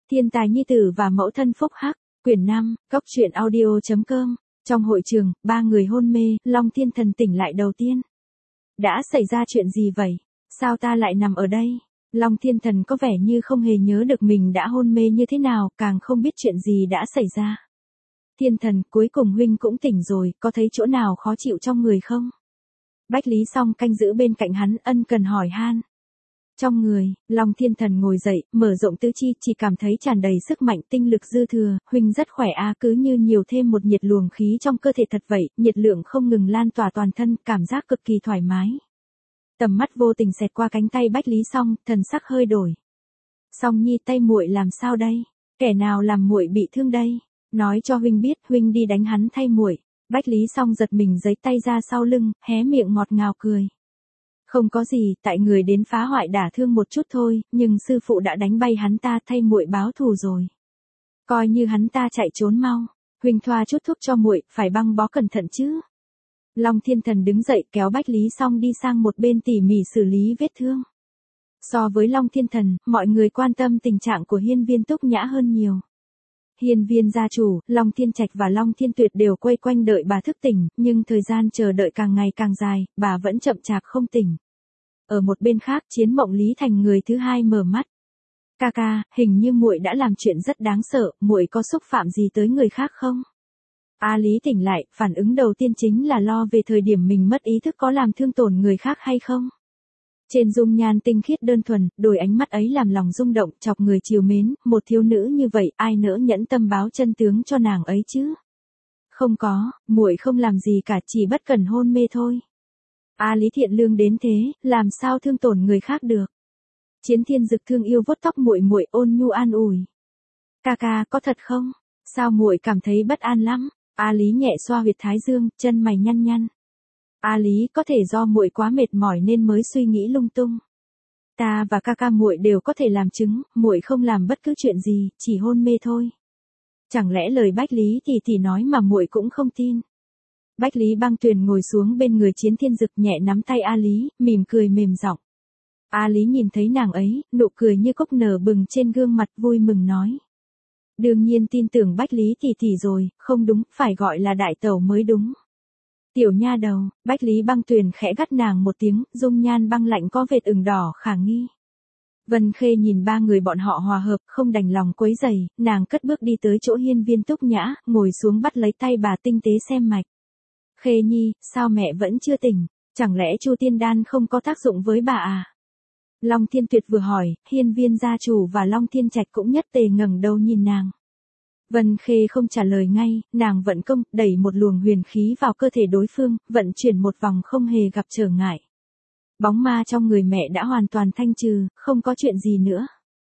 Thiên tài nhi tử và mẫu thân phúc hắc, quyển 5, góc truyện audio.com. Trong hội trường, ba người hôn mê, Long Thiên Thần tỉnh lại đầu tiên. Đã xảy ra chuyện gì vậy? Sao ta lại nằm ở đây? Long Thiên Thần có vẻ như không hề nhớ được mình đã hôn mê như thế nào, càng không biết chuyện gì đã xảy ra. Thiên Thần, cuối cùng huynh cũng tỉnh rồi, có thấy chỗ nào khó chịu trong người không? Bách Lý Song canh giữ bên cạnh hắn, ân cần hỏi han. Trong người, Long Thiên Thần ngồi dậy, mở rộng tứ chi, chỉ cảm thấy tràn đầy sức mạnh, tinh lực dư thừa, huynh rất khỏe à, cứ như nhiều thêm một nhiệt luồng khí trong cơ thể thật vậy, nhiệt lượng không ngừng lan tỏa toàn thân, cảm giác cực kỳ thoải mái. Tầm mắt vô tình xẹt qua cánh tay Bách Lý Song, thần sắc hơi đổi. Song nhi, tay muội làm sao đây? Kẻ nào làm muội bị thương đây? Nói cho huynh biết, huynh đi đánh hắn thay muội. Bách Lý Song giật mình giấy tay ra sau lưng, hé miệng ngọt ngào cười. Không có gì, tại người đến phá hoại đả thương một chút thôi, nhưng sư phụ đã đánh bay hắn ta, thay muội báo thù rồi. Coi như hắn ta chạy trốn mau, huynh thoa chút thuốc cho muội, phải băng bó cẩn thận chứ. Long Thiên Thần đứng dậy kéo Bách Lý Song đi sang một bên tỉ mỉ xử lý vết thương. So với Long Thiên Thần, mọi người quan tâm tình trạng của Hiên Viên Túc Nhã hơn nhiều. Hiên Viên gia chủ, Long Thiên Trạch và Long Thiên Tuyệt đều quay quanh đợi bà thức tỉnh, nhưng thời gian chờ đợi càng ngày càng dài, bà vẫn chậm chạp không tỉnh. Ở một bên khác, Chiến Mộng Lý Thành người thứ hai mở mắt. Ca ca, hình như muội đã làm chuyện rất đáng sợ, muội có xúc phạm gì tới người khác không? A Lý tỉnh lại, phản ứng đầu tiên chính là lo về thời điểm mình mất ý thức có làm thương tổn người khác hay không. Trên dung nhan tinh khiết đơn thuần, đôi ánh mắt ấy làm lòng rung động, chọc người trìu mến, một thiếu nữ như vậy, ai nỡ nhẫn tâm báo chân tướng cho nàng ấy chứ? Không có, muội không làm gì cả, chỉ bất cẩn hôn mê thôi. A Lý thiện lương đến thế, làm sao thương tổn người khác được? Chiến Thiên Dực thương yêu vuốt tóc muội muội, ôn nhu an ủi. Ca ca, có thật không? Sao muội cảm thấy bất an lắm? A Lý nhẹ xoa huyệt thái dương, chân mày nhăn nhăn. A Lý, có thể do muội quá mệt mỏi nên mới suy nghĩ lung tung. Ta và ca ca muội đều có thể làm chứng, muội không làm bất cứ chuyện gì, chỉ hôn mê thôi. Chẳng lẽ lời Bách Lý tỷ nói mà muội cũng không tin? Bách Lý Băng Tuyền ngồi xuống bên người Chiến Thiên Dực, nhẹ nắm tay A Lý, mỉm cười mềm giọng. A Lý nhìn thấy nàng ấy, nụ cười như cốc nở bừng trên gương mặt, vui mừng nói. Đương nhiên tin tưởng Bách Lý tỷ rồi, không đúng, phải gọi là đại tẩu mới đúng. Tiểu nha đầu, Bách Lý Băng Tuyền khẽ gắt nàng một tiếng, dung nhan băng lạnh có vệt ửng đỏ khả nghi. Vân Khê nhìn ba người bọn họ hòa hợp, không đành lòng quấy rầy, nàng cất bước đi tới chỗ Hiên Viên Túc Nhã, ngồi xuống bắt lấy tay bà tinh tế xem mạch. Khê nhi, sao mẹ vẫn chưa tỉnh, chẳng lẽ Chu Tiên Đan không có tác dụng với bà à? Long Thiên Tuyệt vừa hỏi, Hiên Viên gia chủ và Long Thiên Trạch cũng nhất tề ngẩng đầu nhìn nàng. Vân Khê không trả lời ngay, nàng vận công, đẩy một luồng huyền khí vào cơ thể đối phương, vận chuyển một vòng không hề gặp trở ngại. Bóng ma trong người mẹ đã hoàn toàn thanh trừ, không có chuyện gì nữa.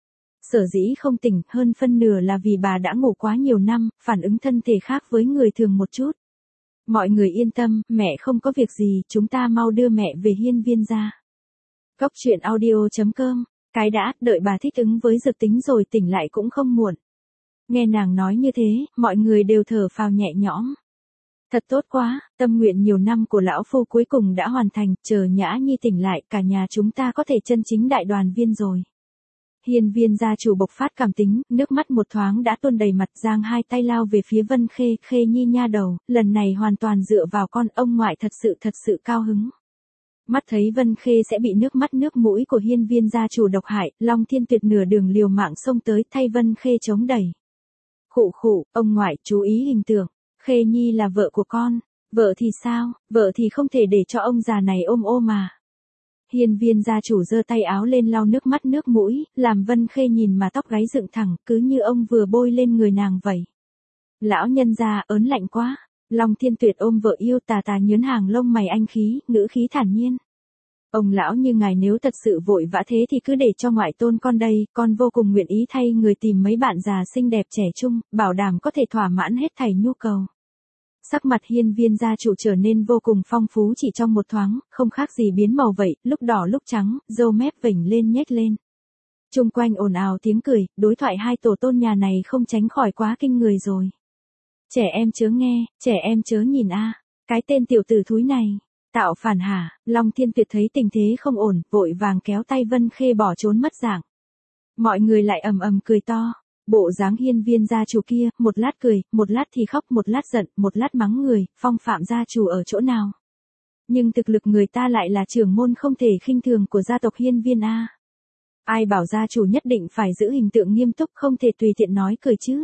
Sở dĩ không tỉnh, hơn phân nửa là vì bà đã ngủ quá nhiều năm, phản ứng thân thể khác với người thường một chút. Mọi người yên tâm, mẹ không có việc gì, chúng ta mau đưa mẹ về Hiên Viên gia. Góc truyện audio.com, cái đã, đợi bà thích ứng với dược tính rồi tỉnh lại cũng không muộn. Nghe nàng nói như thế, mọi người đều thở phào nhẹ nhõm. Thật tốt quá, tâm nguyện nhiều năm của lão phu cuối cùng đã hoàn thành, chờ Nhã Nhi tỉnh lại, cả nhà chúng ta có thể chân chính đại đoàn viên rồi. Hiên Viên gia chủ bộc phát cảm tính, nước mắt một thoáng đã tuôn đầy mặt, giang hai tay lao về phía Vân Khê, Khê nhi nha đầu, lần này hoàn toàn dựa vào con, ông ngoại thật sự cao hứng. Mắt thấy Vân Khê sẽ bị nước mắt nước mũi của Hiên Viên gia chủ độc hại, Long Thiên Tuyệt nửa đường liều mạng xông tới thay Vân Khê chống đẩy. Khụ, ông ngoại, chú ý hình tượng, Khê nhi là vợ của con, vợ thì sao, vợ thì không thể để cho ông già này ôm ô mà. Hiên Viên gia chủ giơ tay áo lên lau nước mắt nước mũi, làm Vân Khê nhìn mà tóc gáy dựng thẳng, cứ như ông vừa bôi lên người nàng vậy. Lão nhân gia, ớn lạnh quá. Long Thiên Tuyệt ôm vợ yêu tà nhớn hàng lông mày anh khí, ngữ khí thản nhiên. Ông lão như ngài nếu thật sự vội vã thế thì cứ để cho ngoại tôn con đây, con vô cùng nguyện ý thay người tìm mấy bạn già xinh đẹp trẻ trung, bảo đảm có thể thỏa mãn hết thảy nhu cầu. Sắc mặt Hiên Viên gia chủ trở nên vô cùng phong phú chỉ trong một thoáng, không khác gì biến màu vậy, lúc đỏ lúc trắng, râu mép vểnh lên nhếch lên. Chung quanh ồn ào tiếng cười, đối thoại hai tổ tôn nhà này không tránh khỏi quá kinh người rồi. Trẻ em chớ nghe, trẻ em chớ nhìn a, cái tên tiểu tử thúi này, tạo phản hả? Long Thiên Tuyệt thấy tình thế không ổn, vội vàng kéo tay Vân Khê bỏ trốn mất dạng. Mọi người lại ầm ầm cười to. Bộ dáng hiên viên gia chủ kia, một lát cười, một lát thì khóc, một lát giận, một lát mắng người, phong phạm gia chủ ở chỗ nào. Nhưng thực lực người ta lại là trưởng môn không thể khinh thường của gia tộc hiên viên a. Ai bảo gia chủ nhất định phải giữ hình tượng nghiêm túc không thể tùy tiện nói cười chứ.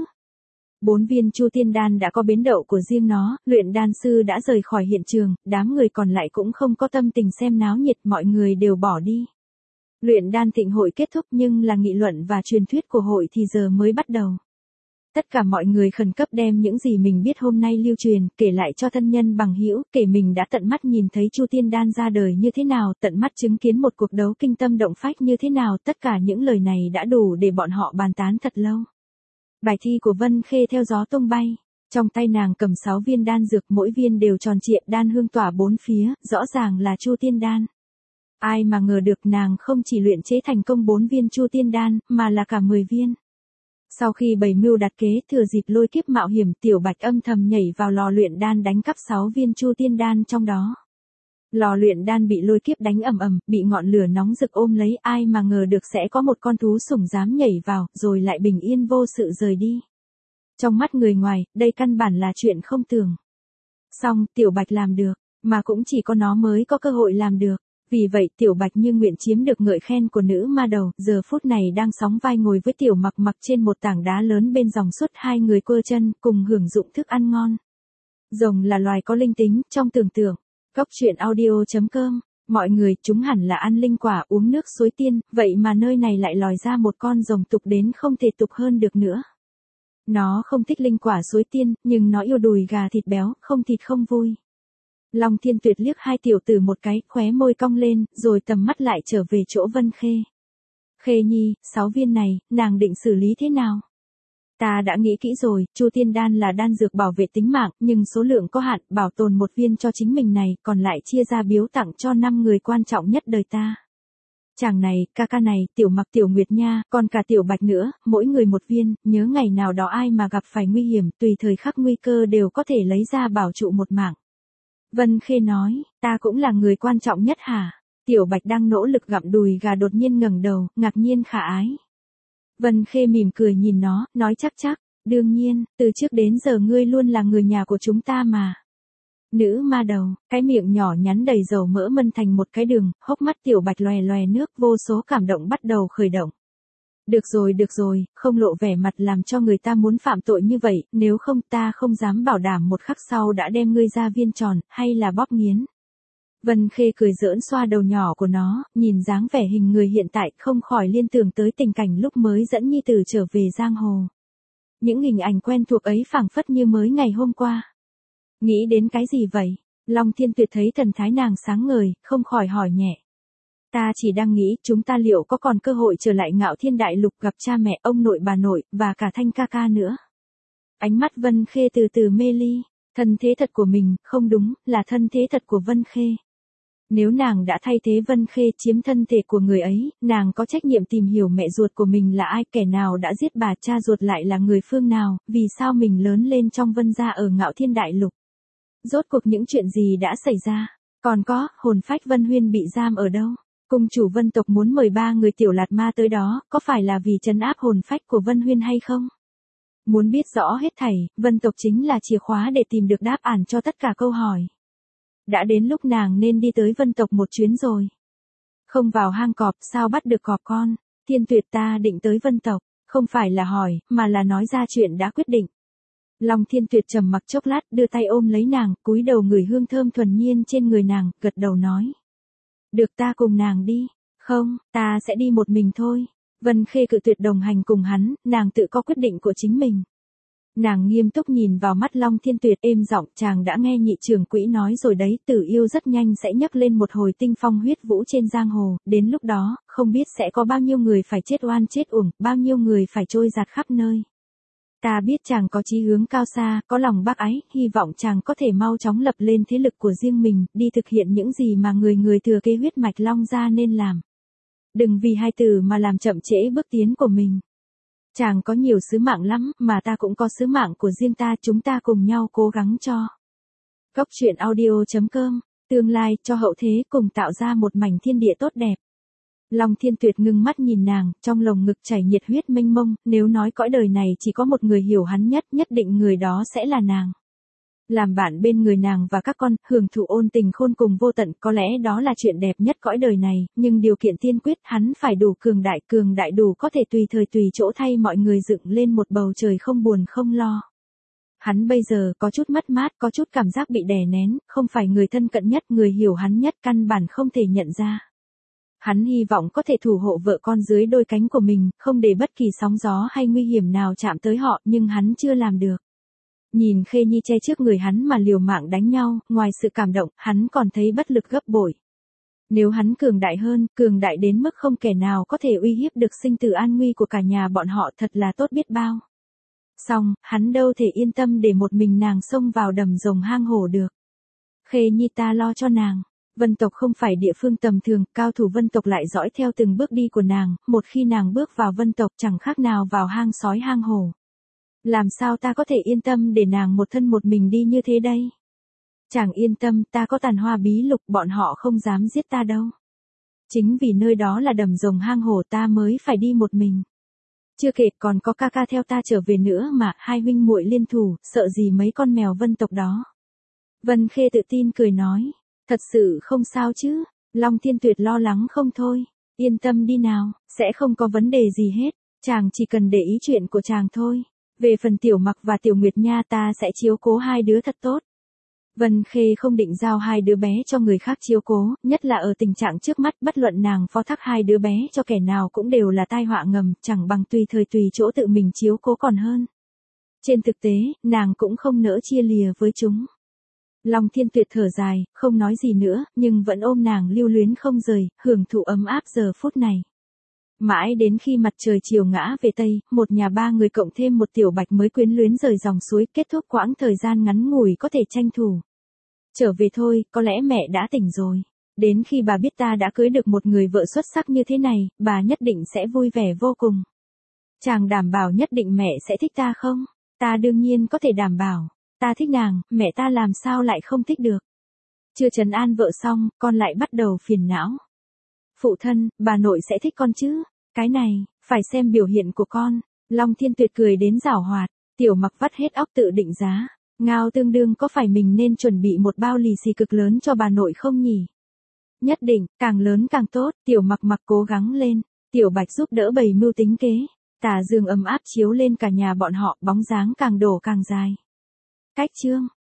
4 viên Chu Tiên Đan đã có bến đậu của riêng nó, luyện đan sư đã rời khỏi hiện trường, đám người còn lại cũng không có tâm tình xem náo nhiệt, mọi người đều bỏ đi. Luyện đan thịnh hội kết thúc nhưng là nghị luận và truyền thuyết của hội thì giờ mới bắt đầu. Tất cả mọi người khẩn cấp đem những gì mình biết hôm nay lưu truyền, kể lại cho thân nhân bằng hữu, kể mình đã tận mắt nhìn thấy Chu Tiên Đan ra đời như thế nào, tận mắt chứng kiến một cuộc đấu kinh tâm động phách như thế nào, tất cả những lời này đã đủ để bọn họ bàn tán thật lâu. Bài thi của Vân Khê theo gió tung bay, trong tay nàng cầm 6 viên đan dược, mỗi viên đều tròn trịa, đan hương tỏa bốn phía, rõ ràng là Chu Tiên Đan. Ai mà ngờ được nàng không chỉ luyện chế thành công 4 viên Chu Tiên Đan, mà là cả 10 viên. Sau khi bày mưu đặt kế, thừa dịp lôi kiếp mạo hiểm, Tiểu Bạch âm thầm nhảy vào lò luyện đan đánh cắp 6 viên Chu Tiên Đan trong đó. Lò luyện đan bị lôi kiếp đánh ầm ầm, bị ngọn lửa nóng rực ôm lấy, ai mà ngờ được sẽ có một con thú sủng dám nhảy vào, rồi lại bình yên vô sự rời đi. Trong mắt người ngoài, đây căn bản là chuyện không tưởng. Song, Tiểu Bạch làm được, mà cũng chỉ có nó mới có cơ hội làm được. Vì vậy Tiểu Bạch như nguyện chiếm được ngợi khen của nữ ma đầu, giờ phút này đang sóng vai ngồi với Tiểu Mặc Mặc trên một tảng đá lớn bên dòng suốt, hai người quơ chân, cùng hưởng dụng thức ăn ngon. Rồng là loài có linh tính, trong tưởng tượng. Góc truyện audio.com, mọi người, chúng hẳn là ăn linh quả uống nước suối tiên, vậy mà nơi này lại lòi ra một con rồng tục đến không thể tục hơn được nữa. Nó không thích linh quả suối tiên, nhưng nó yêu đùi gà thịt béo, không thịt không vui. Long Thiên Tuyệt liếc hai tiểu tử một cái, khóe môi cong lên, rồi tầm mắt lại trở về chỗ Vân Khê. Khê nhi, 6 viên này, nàng định xử lý thế nào? Ta đã nghĩ kỹ rồi, Chu Tiên Đan là đan dược bảo vệ tính mạng, nhưng số lượng có hạn, bảo tồn một viên cho chính mình này, còn lại chia ra biếu tặng cho 5 người quan trọng nhất đời ta. Chàng này, ca ca này, Tiểu Mặc, Tiểu Nguyệt nha, còn cả Tiểu Bạch nữa, mỗi người một viên, nhớ ngày nào đó ai mà gặp phải nguy hiểm, tùy thời khắc nguy cơ đều có thể lấy ra bảo trụ một mạng. Vân Khê nói, ta cũng là người quan trọng nhất hả? Tiểu Bạch đang nỗ lực gặm đùi gà đột nhiên ngẩng đầu, ngạc nhiên khả ái. Vân Khê mỉm cười nhìn nó, nói chắc, đương nhiên, từ trước đến giờ ngươi luôn là người nhà của chúng ta mà. Nữ ma đầu, cái miệng nhỏ nhắn đầy dầu mỡ mân thành một cái đường, hốc mắt Tiểu Bạch lòe lòe nước, vô số cảm động bắt đầu khởi động. Được rồi, không lộ vẻ mặt làm cho người ta muốn phạm tội như vậy, nếu không ta không dám bảo đảm một khắc sau đã đem ngươi ra viên tròn, hay là bóp nghiến. Vân Khê cười giỡn xoa đầu nhỏ của nó, nhìn dáng vẻ hình người hiện tại không khỏi liên tưởng tới tình cảnh lúc mới dẫn nhi tử trở về giang hồ. Những hình ảnh quen thuộc ấy phảng phất như mới ngày hôm qua. Nghĩ đến cái gì vậy? Long Thiên Tuyệt thấy thần thái nàng sáng ngời, không khỏi hỏi nhẹ. Ta chỉ đang nghĩ chúng ta liệu có còn cơ hội trở lại Ngạo Thiên Đại Lục gặp cha mẹ, ông nội bà nội, và cả Thanh ca ca nữa. Ánh mắt Vân Khê từ từ mê ly, thân thế thật của mình, không đúng, là thân thế thật của Vân Khê. Nếu nàng đã thay thế Vân Khê chiếm thân thể của người ấy, nàng có trách nhiệm tìm hiểu mẹ ruột của mình là ai, kẻ nào đã giết bà, cha ruột lại là người phương nào, vì sao mình lớn lên trong Vân gia ở Ngạo Thiên Đại Lục. Rốt cuộc những chuyện gì đã xảy ra, còn có, hồn phách Vân Huyên bị giam ở đâu? Cung chủ Vân tộc muốn mời 3 người tiểu lạt ma tới đó, có phải là vì trấn áp hồn phách của Vân Huyên hay không? Muốn biết rõ hết thảy, Vân tộc chính là chìa khóa để tìm được đáp án cho tất cả câu hỏi. Đã đến lúc nàng nên đi tới Vân tộc một chuyến rồi. Không vào hang cọp sao bắt được cọp con? Thiên Tuyệt, ta định tới Vân tộc, không phải là hỏi, mà là nói ra chuyện đã quyết định. Long Thiên Tuyệt trầm mặc chốc lát, đưa tay ôm lấy nàng, cúi đầu ngửi hương thơm thuần nhiên trên người nàng, gật đầu nói. Được, ta cùng nàng đi. Không, ta sẽ đi một mình thôi. Vân Khê cự tuyệt đồng hành cùng hắn, nàng tự có quyết định của chính mình. Nàng nghiêm túc nhìn vào mắt Long Thiên Tuyệt, êm giọng, chàng đã nghe nhị trưởng quỹ nói rồi đấy, Tử Yêu rất nhanh sẽ nhấc lên một hồi tinh phong huyết vũ trên giang hồ, đến lúc đó, không biết sẽ có bao nhiêu người phải chết oan chết uổng, bao nhiêu người phải trôi giạt khắp nơi. Ta biết chàng có chí hướng cao xa, có lòng bác ái, hy vọng chàng có thể mau chóng lập lên thế lực của riêng mình, đi thực hiện những gì mà người thừa kế huyết mạch Long gia nên làm. Đừng vì hai từ mà làm chậm trễ bước tiến của mình. Chàng có nhiều sứ mạng lắm, mà ta cũng có sứ mạng của riêng ta, chúng ta cùng nhau cố gắng cho. Góc truyện audio.com, tương lai cho hậu thế cùng tạo ra một mảnh thiên địa tốt đẹp. Long Thiên Tuyệt ngưng mắt nhìn nàng, trong lồng ngực chảy nhiệt huyết mênh mông, nếu nói cõi đời này chỉ có một người hiểu hắn nhất, nhất định người đó sẽ là nàng. Làm bạn bên người nàng và các con, hưởng thụ ôn tình khôn cùng vô tận, có lẽ đó là chuyện đẹp nhất cõi đời này, nhưng điều kiện tiên quyết hắn phải đủ cường đại đủ có thể tùy thời tùy chỗ thay mọi người dựng lên một bầu trời không buồn không lo. Hắn bây giờ có chút mất mát, có chút cảm giác bị đè nén, không phải người thân cận nhất, người hiểu hắn nhất căn bản không thể nhận ra. Hắn hy vọng có thể thủ hộ vợ con dưới đôi cánh của mình, không để bất kỳ sóng gió hay nguy hiểm nào chạm tới họ, nhưng hắn chưa làm được. Nhìn Khê Nhi che trước người hắn mà liều mạng đánh nhau, ngoài sự cảm động, hắn còn thấy bất lực gấp bội. Nếu hắn cường đại hơn, cường đại đến mức không kẻ nào có thể uy hiếp được sinh tử an nguy của cả nhà bọn họ, thật là tốt biết bao. Xong, hắn đâu thể yên tâm để một mình nàng xông vào đầm rồng hang hổ được. Khê Nhi ta lo cho nàng. Vân tộc không phải địa phương tầm thường, cao thủ vân tộc lại dõi theo từng bước đi của nàng, một khi nàng bước vào vân tộc chẳng khác nào vào hang sói hang hổ. Làm sao ta có thể yên tâm để nàng một thân một mình đi như thế đây? Chàng yên tâm, ta có tàn hoa bí lục, bọn họ không dám giết ta đâu. Chính vì nơi đó là đầm rồng hang hổ ta mới phải đi một mình. Chưa kể còn có ca ca theo ta trở về nữa mà, hai huynh muội liên thủ, sợ gì mấy con mèo vân tộc đó. Vân Khê tự tin cười nói, thật sự không sao chứ? Long Thiên Tuyệt lo lắng không thôi, yên tâm đi nào, sẽ không có vấn đề gì hết, chàng chỉ cần để ý chuyện của chàng thôi. Về phần Tiểu Mặc và Tiểu Nguyệt nha ta sẽ chiếu cố hai đứa thật tốt. Vân Khê không định giao hai đứa bé cho người khác chiếu cố, nhất là ở tình trạng trước mắt, bất luận nàng phó thác hai đứa bé cho kẻ nào cũng đều là tai họa ngầm, chẳng bằng tùy thời tùy chỗ tự mình chiếu cố còn hơn. Trên thực tế, nàng cũng không nỡ chia lìa với chúng. Long Thiên Tuyệt thở dài, không nói gì nữa, nhưng vẫn ôm nàng lưu luyến không rời, hưởng thụ ấm áp giờ phút này. Mãi đến khi mặt trời chiều ngã về Tây, một nhà ba người cộng thêm một Tiểu Bạch mới quyến luyến rời dòng suối, kết thúc quãng thời gian ngắn ngủi có thể tranh thủ. Trở về thôi, có lẽ mẹ đã tỉnh rồi. Đến khi bà biết ta đã cưới được một người vợ xuất sắc như thế này, bà nhất định sẽ vui vẻ vô cùng. Chàng đảm bảo nhất định mẹ sẽ thích ta không? Ta đương nhiên có thể đảm bảo. Ta thích nàng, mẹ ta làm sao lại không thích được. Chưa trấn an vợ xong, con lại bắt đầu phiền não. Phụ thân, bà nội sẽ thích con chứ? Cái này, phải xem biểu hiện của con. Long Thiên Tuyệt cười đến giảo hoạt, Tiểu Mặc vắt hết óc tự định giá. Ngao tương đương có phải mình nên chuẩn bị một bao lì xì cực lớn cho bà nội không nhỉ? Nhất định, càng lớn càng tốt, Tiểu Mặc mặc cố gắng lên. Tiểu Bạch giúp đỡ bày mưu tính kế. Tà dương ấm áp chiếu lên cả nhà bọn họ, bóng dáng càng đổ càng dài. Cách chương